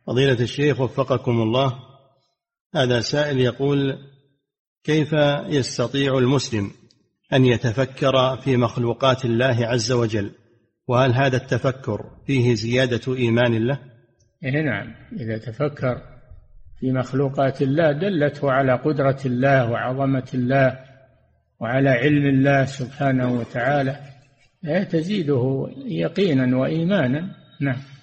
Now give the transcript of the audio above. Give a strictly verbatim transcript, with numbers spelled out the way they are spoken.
فضيلة الشيخ وفقكم الله، هذا سائل يقول: كيف يستطيع المسلم أن يتفكر في مخلوقات الله عز وجل؟ وهل هذا التفكر فيه زيادة إيمان له؟ إيه نعم، إذا تفكر في مخلوقات الله دلته على قدرة الله وعظمة الله وعلى علم الله سبحانه وتعالى، تزيده يقينا وإيمانا. نعم.